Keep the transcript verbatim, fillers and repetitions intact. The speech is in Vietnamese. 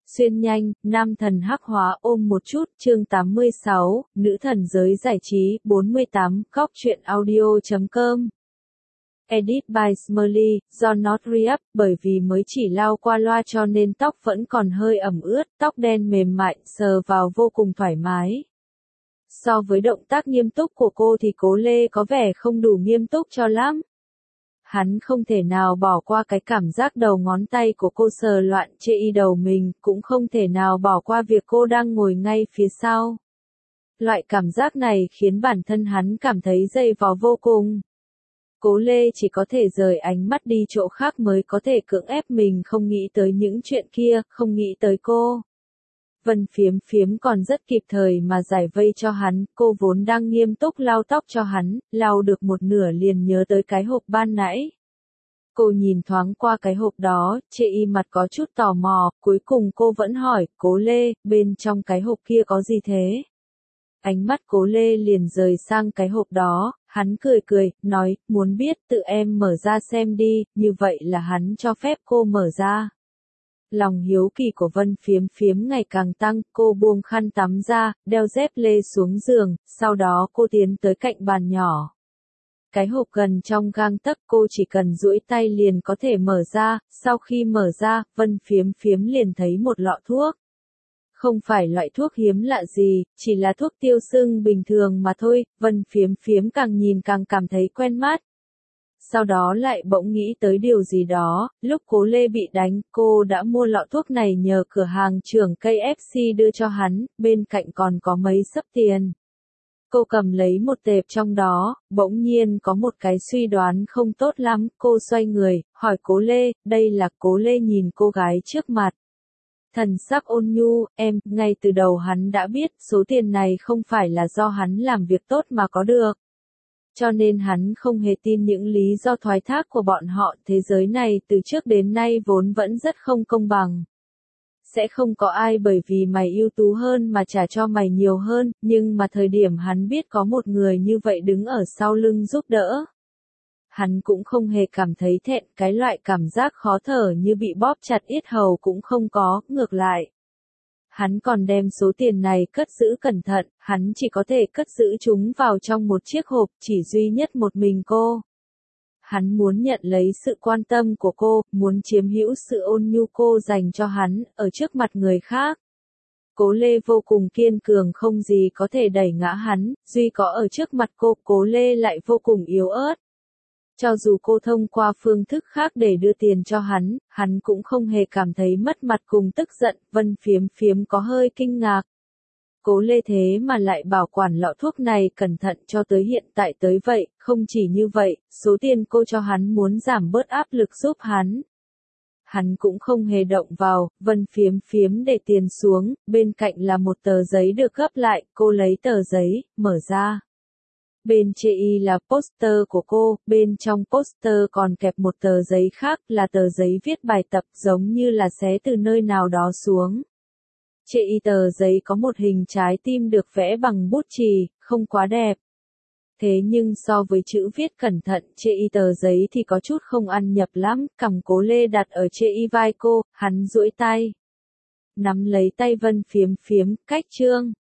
Xuyên nhanh, nam thần hắc hóa ôm một chút, chương tám mươi sáu, nữ thần giới giải trí, bốn mươi tám, góc truyện audio chấm com. Edit by Smurly, do Not Re-up, bởi vì mới chỉ lau qua loa cho nên tóc vẫn còn hơi ẩm ướt, tóc đen mềm mại, sờ vào vô cùng thoải mái. So với động tác nghiêm túc của cô thì Cố Lê có vẻ không đủ nghiêm túc cho lắm. Hắn không thể nào bỏ qua cái cảm giác đầu ngón tay của cô sờ loạn chê y đầu mình, cũng không thể nào bỏ qua việc cô đang ngồi ngay phía sau. Loại cảm giác này khiến bản thân hắn cảm thấy dày vò vô cùng. Cố Lê chỉ có thể rời ánh mắt đi chỗ khác mới có thể cưỡng ép mình không nghĩ tới những chuyện kia, không nghĩ tới cô. Vân Phiếm Phiếm còn rất kịp thời mà giải vây cho hắn, cô vốn đang nghiêm túc lau tóc cho hắn, lau được một nửa liền nhớ tới cái hộp ban nãy. Cô nhìn thoáng qua cái hộp đó, chê y mặt có chút tò mò, cuối cùng cô vẫn hỏi, Cố Lê, bên trong cái hộp kia có gì thế? Ánh mắt Cố Lê liền rời sang cái hộp đó, hắn cười cười, nói, muốn biết tự em mở ra xem đi, như vậy là hắn cho phép cô mở ra. Lòng hiếu kỳ của Vân Phiếm Phiếm ngày càng tăng, cô buông khăn tắm ra, đeo dép lê xuống giường, sau đó cô tiến tới cạnh bàn nhỏ. Cái hộp gần trong gang tấc, cô chỉ cần duỗi tay liền có thể mở ra, sau khi mở ra, Vân Phiếm Phiếm liền thấy một lọ thuốc. Không phải loại thuốc hiếm lạ gì, chỉ là thuốc tiêu sưng bình thường mà thôi, Vân Phiếm Phiếm càng nhìn càng cảm thấy quen mắt. Sau đó lại bỗng nghĩ tới điều gì đó, lúc Cố Lê bị đánh, cô đã mua lọ thuốc này nhờ cửa hàng trưởng cây ép xê đưa cho hắn, bên cạnh còn có mấy xấp tiền. Cô cầm lấy một tệp trong đó, bỗng nhiên có một cái suy đoán không tốt lắm, cô xoay người, hỏi Cố Lê, đây là Cố Lê nhìn cô gái trước mặt. Thần sắc ôn nhu, em, ngay từ đầu hắn đã biết số tiền này không phải là do hắn làm việc tốt mà có được. Cho nên hắn không hề tin những lý do thoái thác của bọn họ, thế giới này từ trước đến nay vốn vẫn rất không công bằng. Sẽ không có ai bởi vì mày ưu tú hơn mà trả cho mày nhiều hơn, nhưng mà thời điểm hắn biết có một người như vậy đứng ở sau lưng giúp đỡ. Hắn cũng không hề cảm thấy thẹn, cái loại cảm giác khó thở như bị bóp chặt yết hầu cũng không có, ngược lại. Hắn còn đem số tiền này cất giữ cẩn thận, hắn chỉ có thể cất giữ chúng vào trong một chiếc hộp, chỉ duy nhất một mình cô. Hắn muốn nhận lấy sự quan tâm của cô, muốn chiếm hữu sự ôn nhu cô dành cho hắn, ở trước mặt người khác. Cố Lê vô cùng kiên cường không gì có thể đẩy ngã hắn, duy có ở trước mặt cô, Cố Lê lại vô cùng yếu ớt. Cho dù cô thông qua phương thức khác để đưa tiền cho hắn, hắn cũng không hề cảm thấy mất mặt cùng tức giận, Vân Phiếm Phiếm có hơi kinh ngạc. Cố Lê thế mà lại bảo quản lọ thuốc này cẩn thận cho tới hiện tại tới vậy, không chỉ như vậy, số tiền cô cho hắn muốn giảm bớt áp lực giúp hắn. Hắn cũng không hề động vào, Vân Phiếm Phiếm để tiền xuống, bên cạnh là một tờ giấy được gấp lại, cô lấy tờ giấy, mở ra. Bên chê y là poster của cô, bên trong poster còn kẹp một tờ giấy khác là tờ giấy viết bài tập giống như là xé từ nơi nào đó xuống. Chê y tờ giấy có một hình trái tim được vẽ bằng bút chì, không quá đẹp. Thế nhưng so với chữ viết cẩn thận chê y tờ giấy thì có chút không ăn nhập lắm, cằm Cố Lê đặt ở chê y vai cô, hắn duỗi tay. Nắm lấy tay Vân Phiếm Phiếm, cách chương.